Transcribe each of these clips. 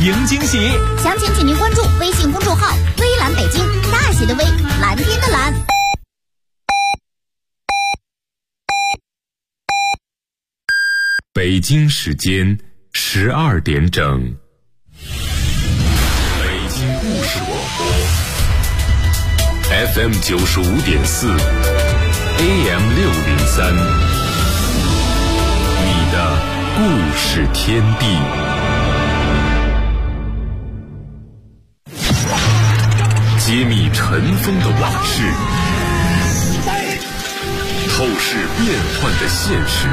迎惊喜。 详情请您关注微信公众号“微蓝北京”，大写的微，蓝天的蓝。 北京时间12点整。北京故事广播 FM 95.4 AM 603，你的故事天地。揭秘尘封的往事，透视变幻的现实，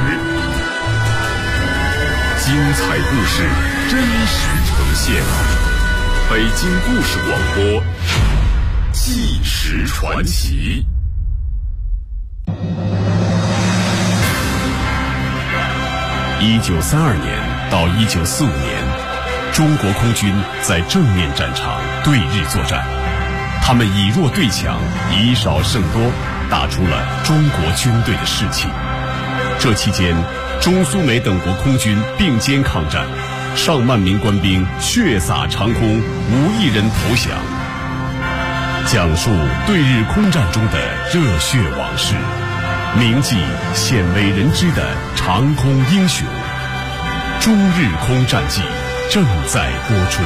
精彩故事真实呈现。北京故事广播，纪实传奇。1932年到1945年，中国空军在正面战场对日作战，他们以弱对强，以少胜多，打出了中国军队的士气。这期间，中苏美等国空军并肩抗战，上万名官兵血洒长空，无一人投降。讲述对日空战中的热血往事，铭记鲜为人知的长空英雄。中日空战记正在播出。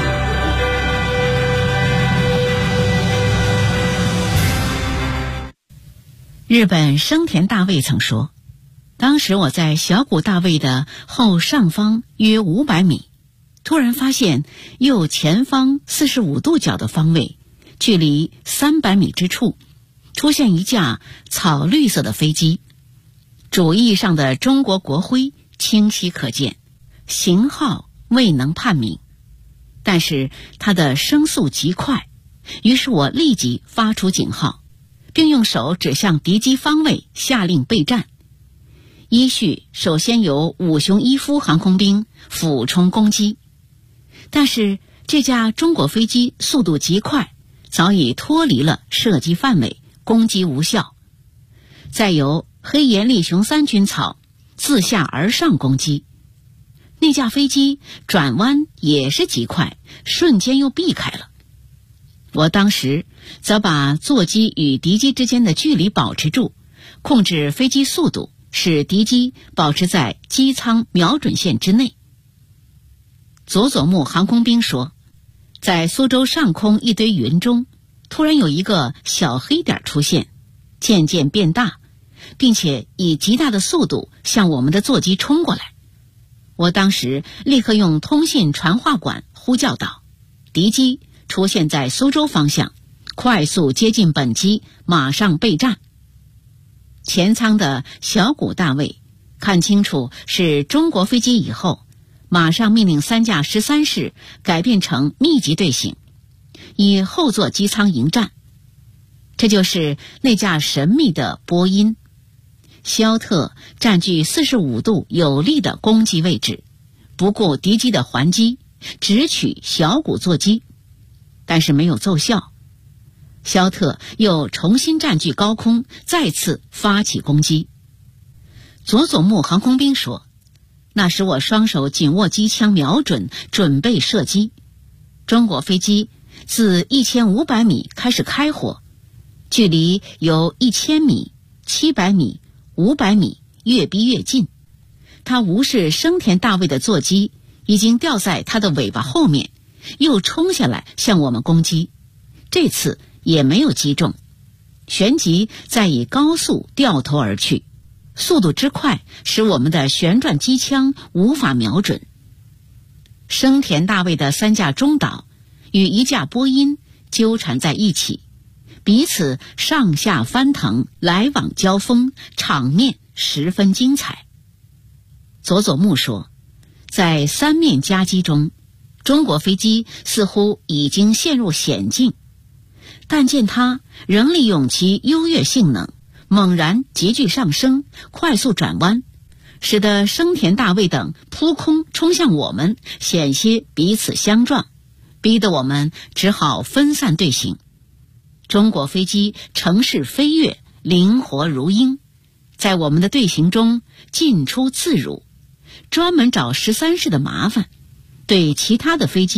日本生田大尉曾说，当时我在小谷大尉的后上方约500米，突然发现右前方45度角的方位，距离300米之处，出现一架草绿色的飞机，主翼上的中国国徽清晰可见，型号未能判明，但是它的声速极快，于是我立即发出警号，并用手指向敌机方位，下令备战。依序首先由五熊一夫航空兵俯冲攻击，但是这架中国飞机速度极快，早已脱离了射击范围，攻击无效。再由黑岩利雄三军草自下而上攻击，那架飞机转弯也是极快，瞬间又避开了。我当时则把座机与敌机之间的距离保持住，控制飞机速度，使敌机保持在机舱瞄准线之内。佐佐木航空兵说，在苏州上空一堆云中，突然有一个小黑点出现，渐渐变大，并且以极大的速度向我们的座机冲过来。我当时立刻用通信传话管呼叫道，敌机出现在苏州方向，快速接近本机，马上备战。前舱的小谷大尉看清楚是中国飞机以后，马上命令3架13式改变成密集队形，以后座机舱迎战。这就是那架神秘的波音。肖特占据45度有利的攻击位置，不顾敌机的还击，直取小谷座机，但是没有奏效。肖特又重新占据高空，再次发起攻击。佐佐木航空兵说，那时我双手紧握机枪瞄准，准备射击。中国飞机自1500米开始开火，距离由1000米、700米、500米越逼越近。他无视生田大尉的座机已经掉在他的尾巴后面，又冲下来向我们攻击，这次也没有击中，旋即再以高速掉头而去，速度之快使我们的旋转机枪无法瞄准。生田大尉的3架中岛与1架波音纠缠在一起，彼此上下翻腾，来往交锋，场面十分精彩。佐佐木说，在3面夹击中，中国飞机似乎已经陷入险境，但见它仍利用其优越性能，猛然急剧上升，快速转弯，使得生田大尉等扑空冲向我们，险些彼此相撞，逼得我们只好分散队形。中国飞机乘势飞跃，灵活如鹰，在我们的队形中进出自如，专门找13式的麻烦，对其他的飞机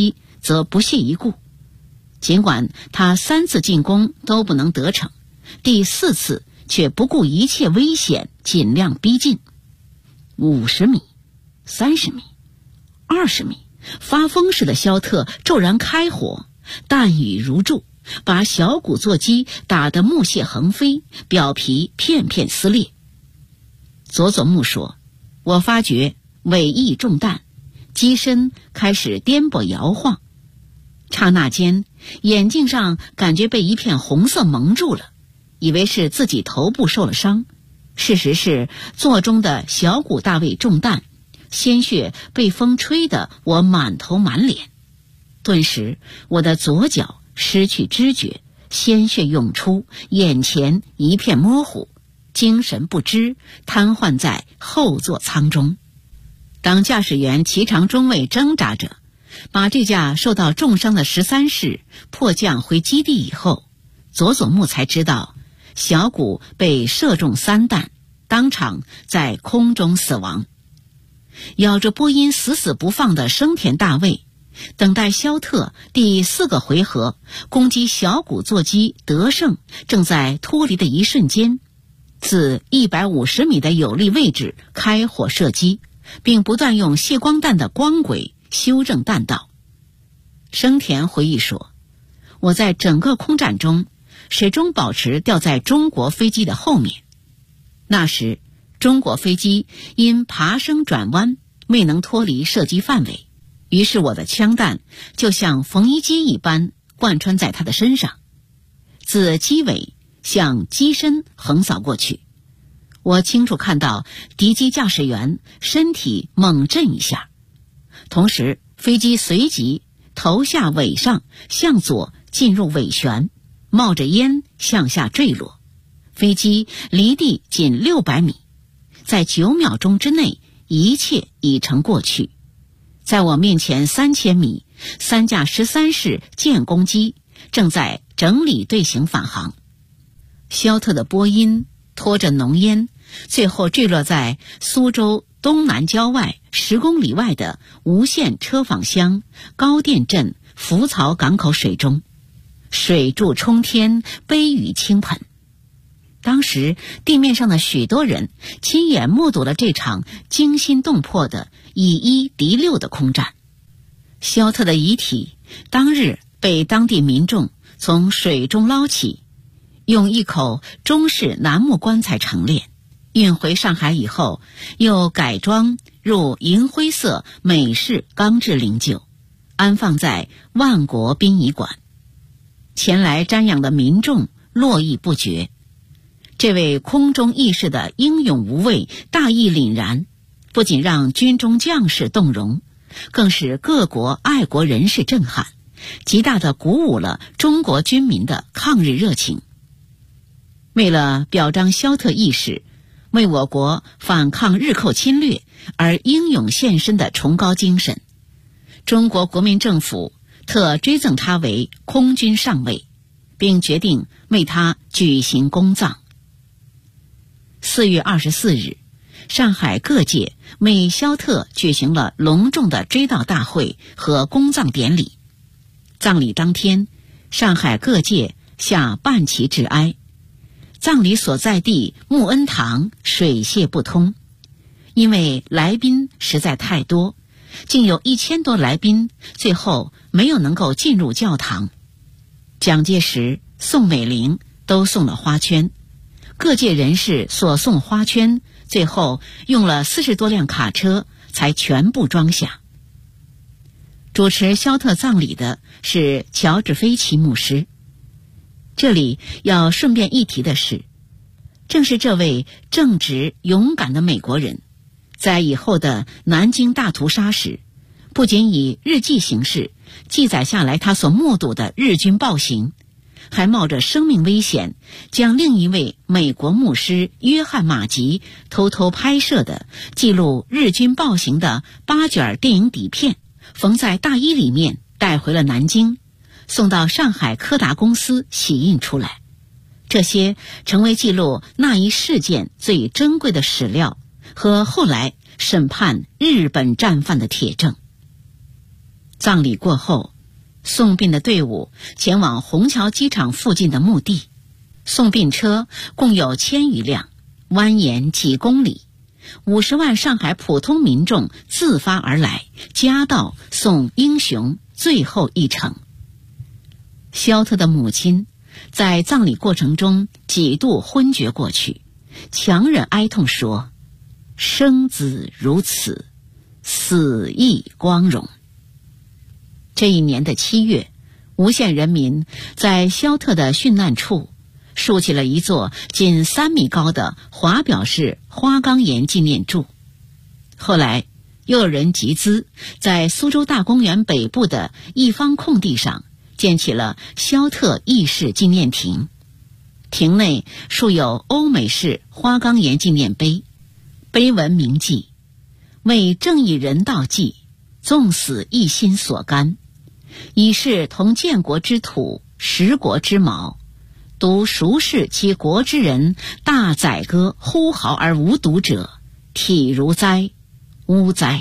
则不屑一顾。尽管他3次进攻都不能得逞，第4次却不顾一切危险，尽量逼近。50米、30米、20米，发疯似的肖特骤然开火，弹雨如注，把小鼓座机打得木屑横飞，表皮片片撕裂。佐佐木说，我发觉尾翼中弹，机身开始颠簸摇晃，刹那间眼镜上感觉被一片红色蒙住了，以为是自己头部受了伤，事实是座中的小谷大尉中弹，鲜血被风吹得我满头满脸。顿时我的左脚失去知觉，鲜血涌出，眼前一片模糊，精神不支，瘫痪在后座舱中。当驾驶员齐长中尉挣扎着把这架受到重伤的13式迫降回基地以后，佐佐木才知道小谷被射中3弹，当场在空中死亡。咬着波音死死不放的生田大尉，等待肖特第4个回合攻击小谷座机得胜正在脱离的一瞬间，自150米的有利位置开火射击，并不断用泄光弹的光轨修正弹道。生田回忆说，我在整个空战中始终保持掉在中国飞机的后面。那时中国飞机因爬升转弯未能脱离射击范围，于是我的枪弹就像缝衣机一般贯穿在他的身上，自机尾向机身横扫过去。我清楚看到敌机驾驶员身体猛震一下，同时飞机随即头下尾上向左进入尾旋，冒着烟向下坠落，飞机离地仅600米，在9秒钟之内一切已成过去。在我面前3000米，3架13式舰攻机正在整理队形返航。肖特的波音拖着浓烟，最后坠落在苏州东南郊外10公里外的无线车坊乡高店镇浮槽港口水中，水柱冲天，悲雨倾盆。当时地面上的许多人亲眼目睹了这场惊心动魄的以1敌6的空战。肖特的遗体当日被当地民众从水中捞起，用一口中式楠木棺材陈列，运回上海以后又改装入银灰色美式钢制灵柩，安放在万国殡仪馆。前来瞻仰的民众络绎不绝。这位空中义士的英勇无畏、大义凛然，不仅让军中将士动容，更使各国爱国人士震撼，极大地鼓舞了中国军民的抗日热情。为了表彰肖特义士为我国反抗日寇侵略而英勇献身的崇高精神，中国国民政府特追赠他为空军上尉，并决定为他举行公葬。4月24日，上海各界为肖特举行了隆重的追悼大会和公葬典礼。葬礼当天，上海各界下半旗致哀，葬礼所在地穆恩堂水泄不通，因为来宾实在太多，竟有1000多来宾最后没有能够进入教堂。蒋介石、宋美龄都送了花圈，各界人士所送花圈最后用了40多辆卡车才全部装下。主持肖特葬礼的是乔治菲奇牧师。这里要顺便一提的是，正是这位正直勇敢的美国人，在以后的南京大屠杀时，不仅以日记形式记载下来他所目睹的日军暴行，还冒着生命危险将另一位美国牧师约翰马吉偷偷拍摄的记录日军暴行的8卷电影底片缝在大衣里面带回了南京，送到上海柯达公司洗印出来。这些成为记录那一事件最珍贵的史料和后来审判日本战犯的铁证。葬礼过后， 送殡的队伍前往虹桥机场附近的墓地，送殡车共有1000余辆，蜿蜒几公里，50万上海普通民众自发而来，夹道送英雄最后一程。肖特的母亲在葬礼过程中几度昏厥过去，强忍哀痛说：“生子如此，死亦光荣。”这一年的7月，无限人民在肖特的殉难处竖起了一座仅3米高的华表式花岗岩纪念柱。后来又有人集资，在苏州大公园北部的一方空地上建起了肖特义士纪念亭，亭内竖有欧美式花岗岩纪念碑，碑文铭记：“为正义人道济，纵死一心所甘，以是同建国之土，食国之矛，独孰是其国之人，大宰割呼号而无睹者，体如哉，乌哉。”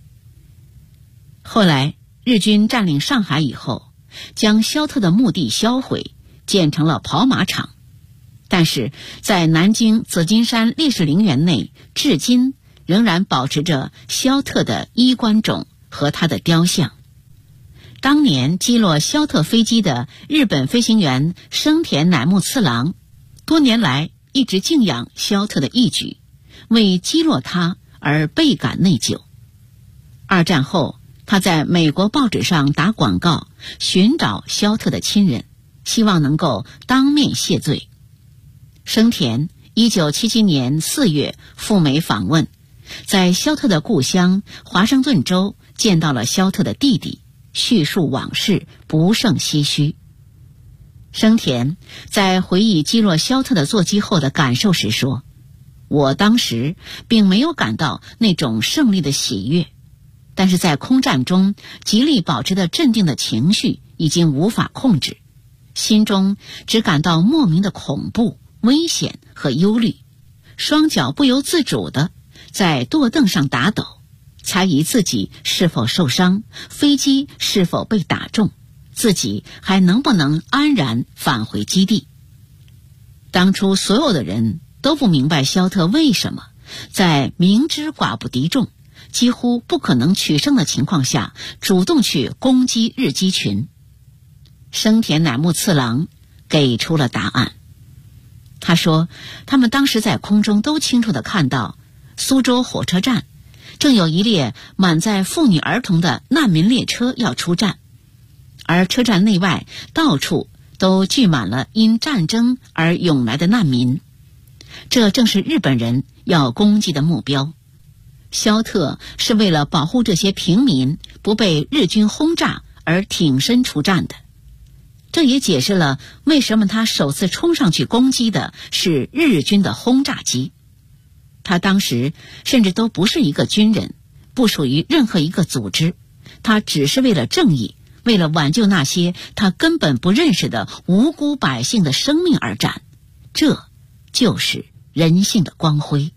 后来日军占领上海以后，将肖特的墓地销毁，建成了跑马场，但是在南京紫金山烈士陵园内，至今仍然保持着肖特的衣冠冢和他的雕像。当年击落肖特飞机的日本飞行员生田乃木次郎，多年来一直敬仰肖特的义举，为击落他而倍感内疚。2战后，他在美国报纸上打广告，寻找肖特的亲人，希望能够当面谢罪。生田1977年4月赴美访问，在肖特的故乡华盛顿州见到了肖特的弟弟，叙述往事，不胜唏嘘。生田在回忆击落肖特的座机后的感受时说：“我当时并没有感到那种胜利的喜悦，但是在空战中极力保持的镇定的情绪已经无法控制，心中只感到莫名的恐怖、危险和忧虑，双脚不由自主地在舵凳上打抖，猜疑自己是否受伤，飞机是否被打中，自己还能不能安然返回基地。”当初所有的人都不明白肖特为什么在明知寡不敌众，几乎不可能取胜的情况下，主动去攻击日机群。生田乃木次郎给出了答案。他说，他们当时在空中都清楚地看到苏州火车站正有一列满载妇女儿童的难民列车要出站，而车站内外到处都聚满了因战争而涌来的难民，这正是日本人要攻击的目标。肖特是为了保护这些平民不被日军轰炸而挺身出战的，这也解释了为什么他首次冲上去攻击的是日军的轰炸机。他当时甚至都不是一个军人，不属于任何一个组织，他只是为了正义，为了挽救那些他根本不认识的无辜百姓的生命而战，这就是人性的光辉。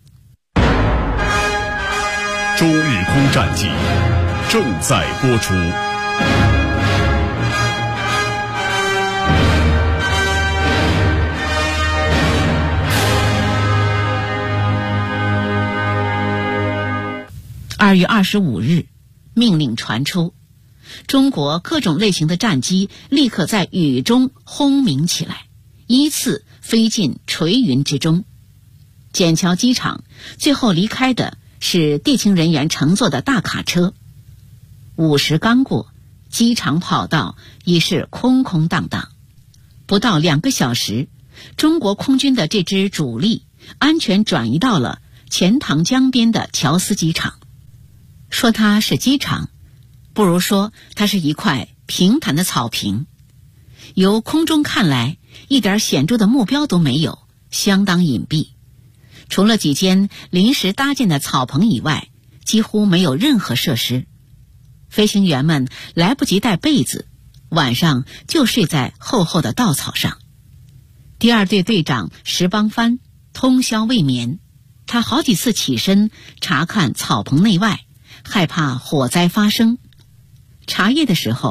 中日空战记正在播出。 2月25日，命令传出，中国各种类型的战机立刻在雨中轰鸣起来，依次飞进垂云之中。笕桥机场最后离开的是地勤人员乘坐的大卡车。5时刚过，机场跑道已是空空荡荡。不到2个小时，中国空军的这支主力安全转移到了钱塘江边的乔司机场。说它是机场，不如说它是一块平坦的草坪，由空中看来一点显著的目标都没有，相当隐蔽。除了几间临时搭建的草棚以外，几乎没有任何设施。飞行员们来不及带被子，晚上就睡在厚厚的稻草上。第2队队长石邦藩通宵未眠，他好几次起身查看草棚内外，害怕火灾发生。茶叶的时候，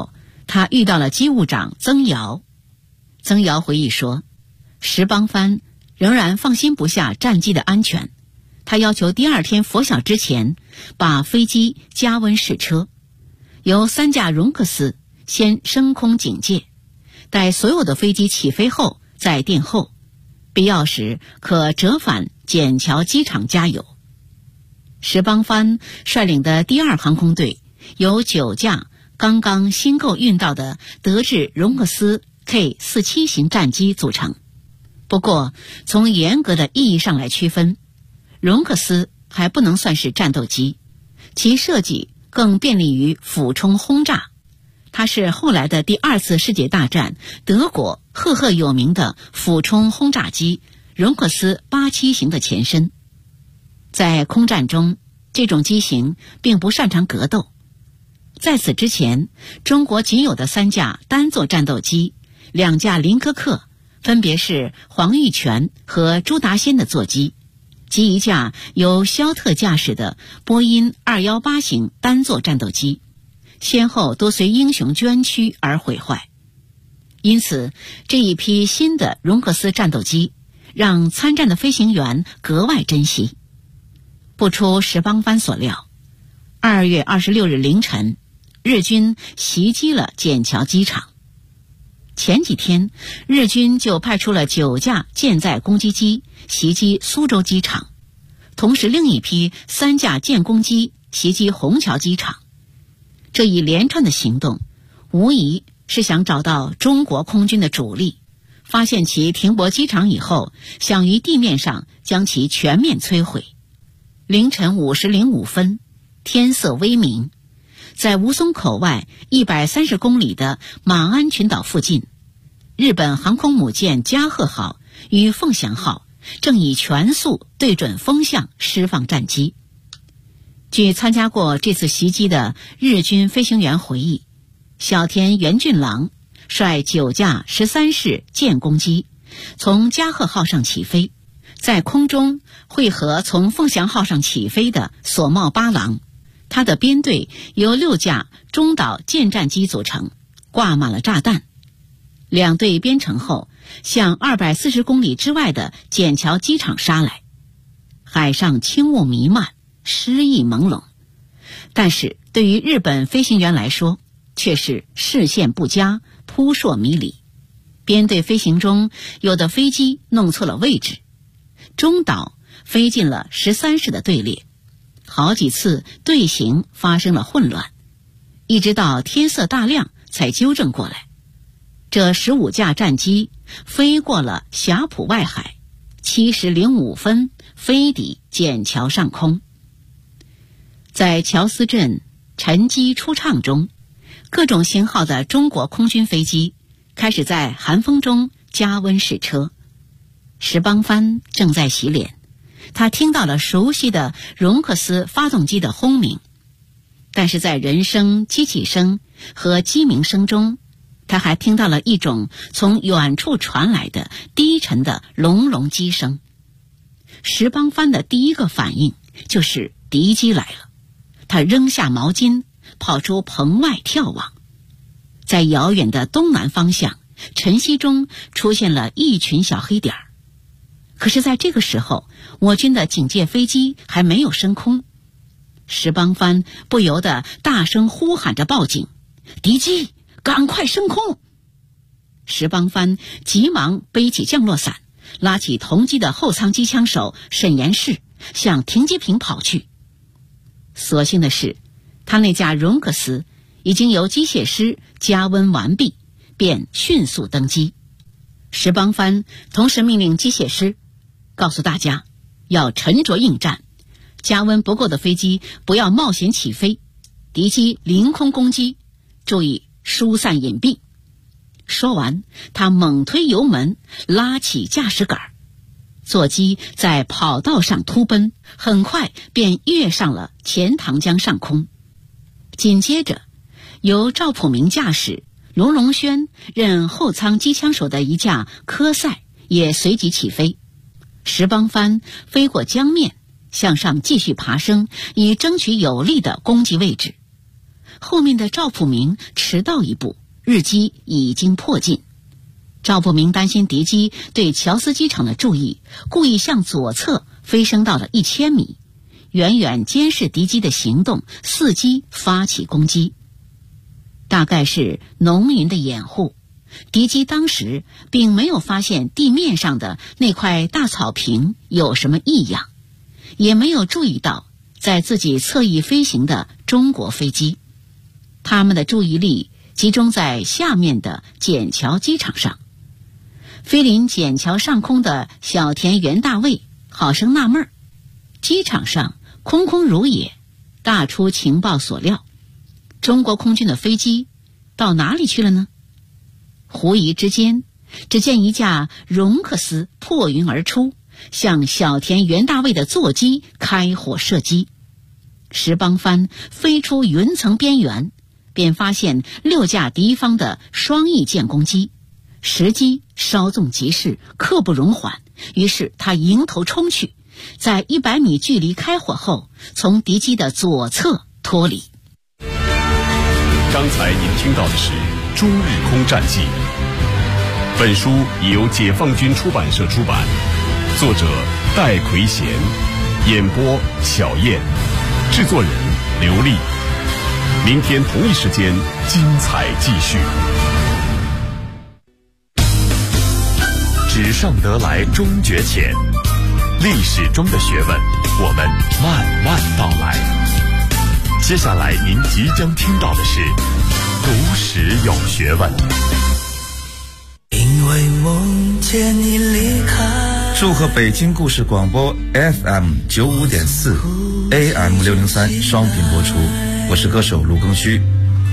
他遇到了机务长曾尧。曾尧回忆说，石邦藩仍然放心不下战机的安全，他要求第二天拂晓之前把飞机加温试车，由3架荣克斯先升空警戒，待所有的飞机起飞后再殿后，必要时可折返笕桥机场加油。石邦藩率领的第2航空队由9架刚刚新购运到的德制荣克斯 K-47 型战机组成。不过从严格的意义上来区分，荣克斯还不能算是战斗机，其设计更便利于俯冲轰炸。它是后来的第2次世界大战德国赫赫有名的俯冲轰炸机荣克斯87型的前身。在空战中，这种机型并不擅长格斗。在此之前，中国仅有的3架单座战斗机，2架林科克，分别是黄玉泉和朱达先的座机，及1架由肖特驾驶的波音218型单座战斗机，先后都随英雄捐躯而毁坏。因此，这一批新的荣克斯战斗机让参战的飞行员格外珍惜。不出石邦藩所料，2月26日凌晨，日军袭击了笕桥机场。前几天，日军就派出了9架舰载攻击机袭击苏州机场，同时另一批3架舰攻机袭击虹桥机场。这一连串的行动，无疑是想找到中国空军的主力，发现其停泊机场以后，想于地面上将其全面摧毁。凌晨5时05分，天色微明，在吴淞口外130公里的马鞍群岛附近，日本航空母舰加贺号与凤翔号正以全速对准风向释放战机。据参加过这次袭击的日军飞行员回忆，小田原俊郎率9架13式舰攻机从加贺号上起飞，在空中汇合从凤翔号上起飞的所茂八郎，他的编队由6架中岛舰战机组成，挂满了炸弹。2队编成后，向240公里之外的笕桥机场杀来。海上轻雾弥漫，诗意朦胧，但是对于日本飞行员来说，却是视线不佳，扑朔迷离。编队飞行中，有的飞机弄错了位置，中岛飞进了13式的队列，好几次队形发生了混乱，一直到天色大亮才纠正过来。这15架战机飞过了霞浦外海，7时05分飞抵笕桥上空。在乔司镇沉机出畅中，各种型号的中国空军飞机开始在寒风中加温试车。石邦藩正在洗脸，他听到了熟悉的荣克斯发动机的轰鸣，但是在人声、机器声和鸡鸣声中，他还听到了一种从远处传来的低沉的隆隆机声。石邦藩的第一个反应就是敌机来了，他扔下毛巾，跑出棚外眺望。在遥远的东南方向，晨曦中出现了一群小黑点儿。可是在这个时候，我军的警戒飞机还没有升空。石邦藩不由得大声呼喊着报警：敌机，赶快升空！石邦藩急忙背起降落伞，拉起同机的后舱机枪手沈延士，向停机坪跑去。所幸的是，他那架荣克斯已经由机械师加温完毕，便迅速登机。石邦藩同时命令机械师告诉大家要沉着应战，加温不够的飞机不要冒险起飞，敌机凌空攻击，注意疏散隐蔽。说完，他猛推油门，拉起驾驶杆，座机在跑道上突奔，很快便跃上了钱塘江上空。紧接着，由赵普明驾驶、龙龙轩任后舱机枪手的一架科赛也随即起飞。石邦藩飞过江面，向上继续爬升，以争取有利的攻击位置。后面的赵普明迟到一步， 日机已经迫近。赵步明担心敌机对乔斯机场的注意，故意向左侧飞升到了1000米，远远监视敌机的行动，伺机发起攻击。大概是浓云的掩护，敌机当时并没有发现地面上的那块大草坪有什么异样，也没有注意到在自己侧翼飞行的中国飞机。他们的注意力集中在下面的笕桥机场上。飞临笕桥上空的小田原大尉好生纳闷，机场上空空如也，大出情报所料，中国空军的飞机到哪里去了呢？狐疑之间，只见一架荣克斯破云而出，向小田原大尉的座机开火射击。石邦帆飞出云层边缘，便发现6架敌方的双翼舰攻击，时机稍纵即逝，刻不容缓。于是他迎头冲去，在100米距离开火后，从敌机的左侧脱离。 刚才您听到的是《中日空战记》，本书由解放军出版社出版，作者戴奎贤，演播小燕，制作人刘丽。明天同一时间，精彩继续。纸上得来终觉浅，历史中的学问，我们慢慢道来。接下来您即将听到的是读史有学问。 因为梦见你离开。祝贺北京故事广播 FM 95.4 AM 603双频播出，我是歌手卢庚戌。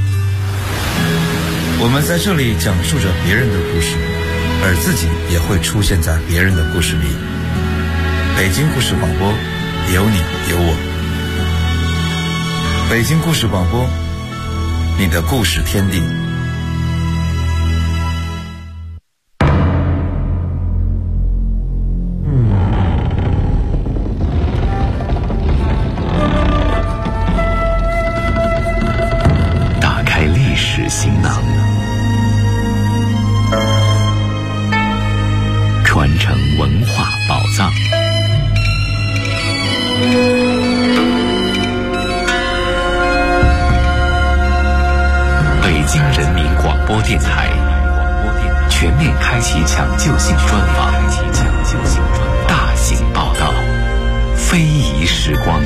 我们在这里讲述着别人的故事，而自己也会出现在别人的故事里。北京故事广播，有你有我。北京故事广播，你的故事天地。 打开历史行囊，传承文化宝藏。北京人民广播电台全面开启抢救性专访，大型报道，非遗时光。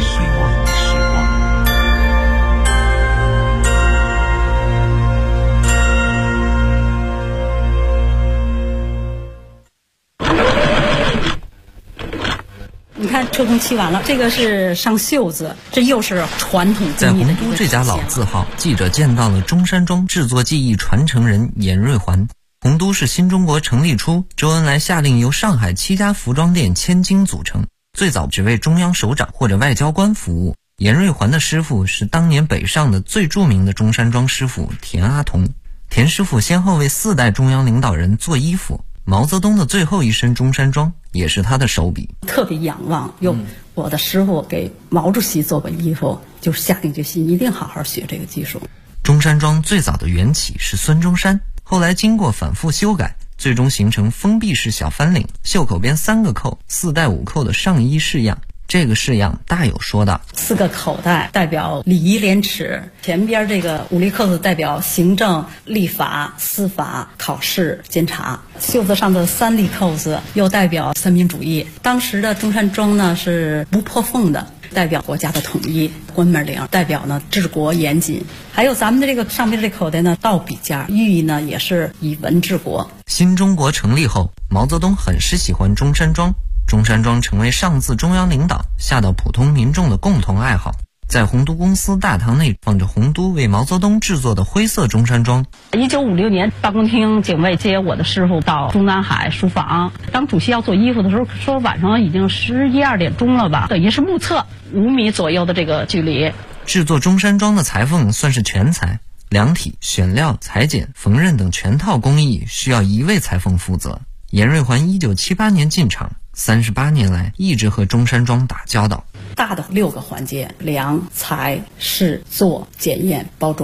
你看车工漆完了，这个是上袖子，这又是传统在洪都这家老字号，记者见到了中山装制作技艺传承人严瑞环。洪都是新中国成立初，周恩来下令由上海7家服装店千金组成，最早只为中央首长或者外交官服务。严瑞环的师傅是当年北上的最著名的中山装师傅田阿童。田师傅先后为4代中央领导人做衣服，毛泽东的最后一身中山装也是他的手笔。 特别仰望，我的师傅给毛主席做过衣服，就是下定决心一定好好学这个技术。 中山装最早的缘起是孙中山，后来经过反复修改，最终形成封闭式小翻领，袖口边3个扣，4带5扣的上衣式样。这个式样大有说道，4 个口袋代表礼仪廉耻，前边这个5粒扣子代表行政、立法、司法、考试、监察，袖子上的3粒扣子又代表三民主义。当时的中山装呢是不破缝的，代表国家的统一；关门领代表呢治国严谨。还有咱们的这个上面这口袋呢倒笔架，寓意呢也是以文治国。 新中国成立后，毛泽东很是喜欢中山装。中山装成为上自中央领导下到普通民众的共同爱好。在洪都公司大堂内放着洪都为毛泽东制作的灰色中山装。 1956年，办公厅警卫接我的师傅到中南海书房。当主席要做衣服的时候，说晚上已经11、12点钟了吧，等于是目测5米左右的这个距离。 制作中山装的裁缝算是全才，量体、选料、裁剪、缝纫等全套工艺需要1位裁缝负责。严瑞环1978年进场，38年来一直和中山装打交道。 大的6个环节：量、裁、试、做、检验、包装。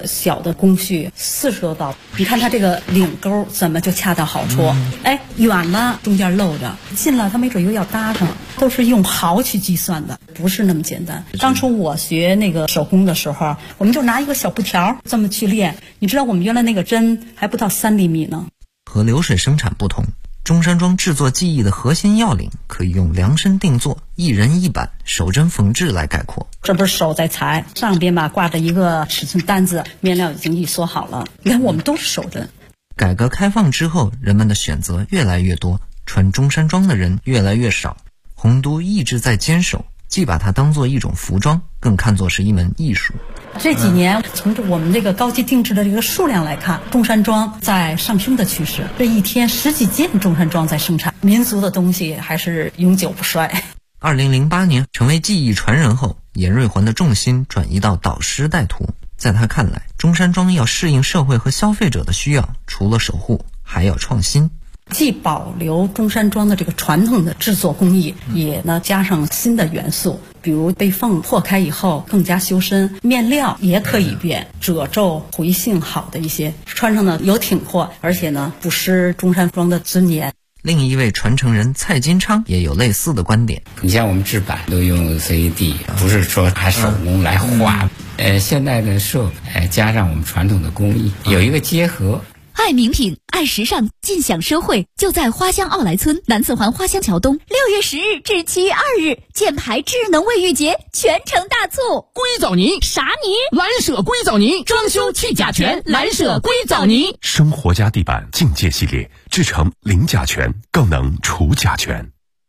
小的工序40多道。你看它这个领钩怎么就恰到好处？远了中间漏着，近了它没准又要搭上，都是用毫去计算的，不是那么简单。当初我学那个手工的时候，我们就拿一个小布条这么去练。你知道我们原来那个针还不到3厘米呢。 和流水生产不同，中山装制作技艺的核心要领可以用量身定做、一人一板、手针缝制来概括。 这不是手在裁，上边吧挂着一个尺寸单子，面料已经一缩好了。你看我们都是手针。 改革开放之后，人们的选择越来越多，穿中山装的人越来越少。洪都一直在坚守，既把它当作一种服装，更看作是一门艺术。 这几年从我们这个高级定制的这个数量来看，中山装在上升的趋势。这一天10几件中山装在生产，民族的东西还是永久不衰。 2008年成为技艺传人后，严瑞环的重心转移到导师带徒。在他看来，中山装要适应社会和消费者的需要，除了守护，还要创新。 既保留中山装的这个传统的制作工艺，也呢加上新的元素，比如被缝破开以后更加修身，面料也可以变，褶皱回性好的一些，穿上呢有挺阔，而且呢不失中山装的尊严。 另一位传承人蔡金昌也有类似的观点。 你像我们制版都用 CAD， 不是说还手工来画。现在的设加上我们传统的工艺，有一个结合。 爱名品，爱时尚，尽享奢惠，就在花乡奥莱村南四环花乡桥东。6月10日至7月2日，箭牌智能卫浴节全城大促。 硅藻泥啥泥？ 蓝舍硅藻泥，装修去甲醛，蓝舍硅藻泥。 生活家地板境界系列，制成零甲醛，更能除甲醛。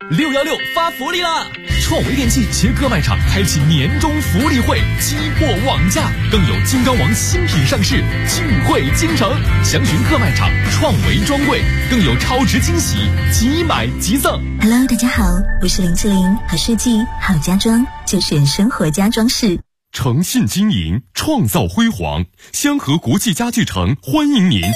616发福利啦！创维电器携各卖场开启年终福利会，激货网价，更有金刚王新品上市，聚会京城。详询各卖场创维专柜，更有超值惊喜，即买即赠。 Hello， 大家好，我是林志玲，好设计好家装就选生活家装饰。 诚信经营，创造辉煌，香河国际家具城欢迎您。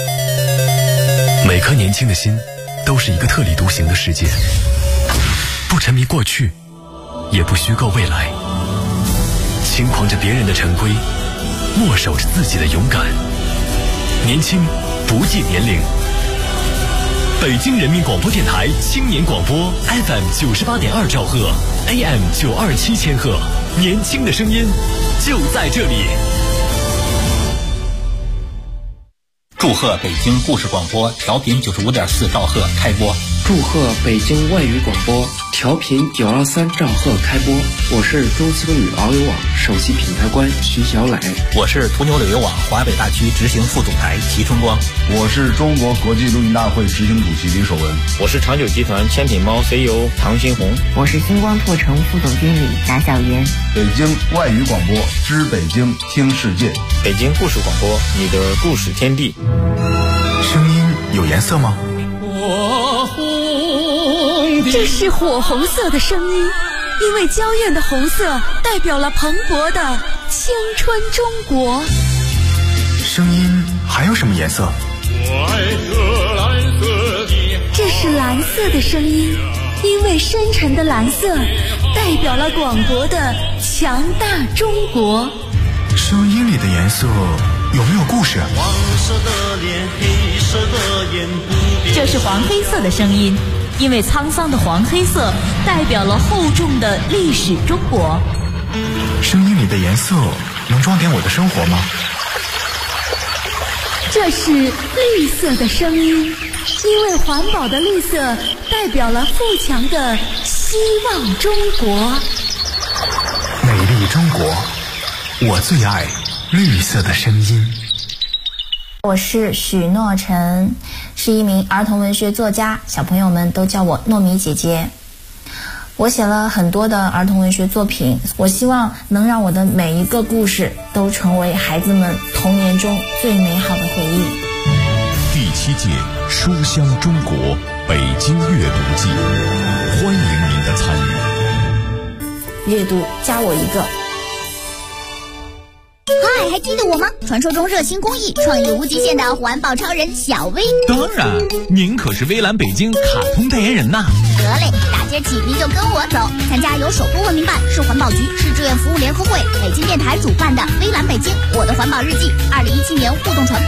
每颗年轻的心都是一个特立独行的世界，不沉迷过去，也不虚构未来，轻狂着别人的陈规，握守着自己的勇敢。年轻不计年龄。北京人民广播电台青年广播 FM 98.2兆赫 AM 927千赫，年轻的声音就在这里。 祝贺北京故事广播调频95.4兆赫开播。 祝贺北京外语广播调频923兆赫开播。我是中西文语遨游网首席品牌官徐小磊。 我是途牛旅游网华北大区执行副总裁齐春光。 我是中国国际录音大会执行主席李守文。 我是长久集团千品猫 CEO 唐新红。 我是星光拓城副总经理贾小妍。 北京外语广播，知北京，听世界。 北京故事广播，你的故事天地。 声音有颜色吗？ 这是火红色的声音，因为娇艳的红色代表了蓬勃的青春中国。 声音还有什么颜色？ 这是蓝色的声音，因为深沉的蓝色代表了广博的强大中国。 声音里的颜色有没有故事？ 黄色的脸，黑色的眼， 这是黄黑色的声音，因为沧桑的黄黑色代表了厚重的历史中国。 声音里的颜色能装点我的生活吗？ 这是绿色的声音，因为环保的绿色代表了富强的希望中国。 美丽中国，我最爱绿色的声音。 我是许诺晨，是一名儿童文学作家，小朋友们都叫我糯米姐姐。我写了很多的儿童文学作品，我希望能让我的每一个故事都成为孩子们童年中最美好的回忆。 第7届书香中国北京阅读季，欢迎您的参与。 阅读加我一个。 嗨， 位还记得我吗？传说中热心公益、创意无极限的环保超人小薇。 当然，您可是微蓝北京卡通代言人呐。 得嘞，大街起您就跟我走，参加由首都文明办、市环保局、市志愿服务联合会、北京电台主办的微蓝北京我的环保日记2017年互动传播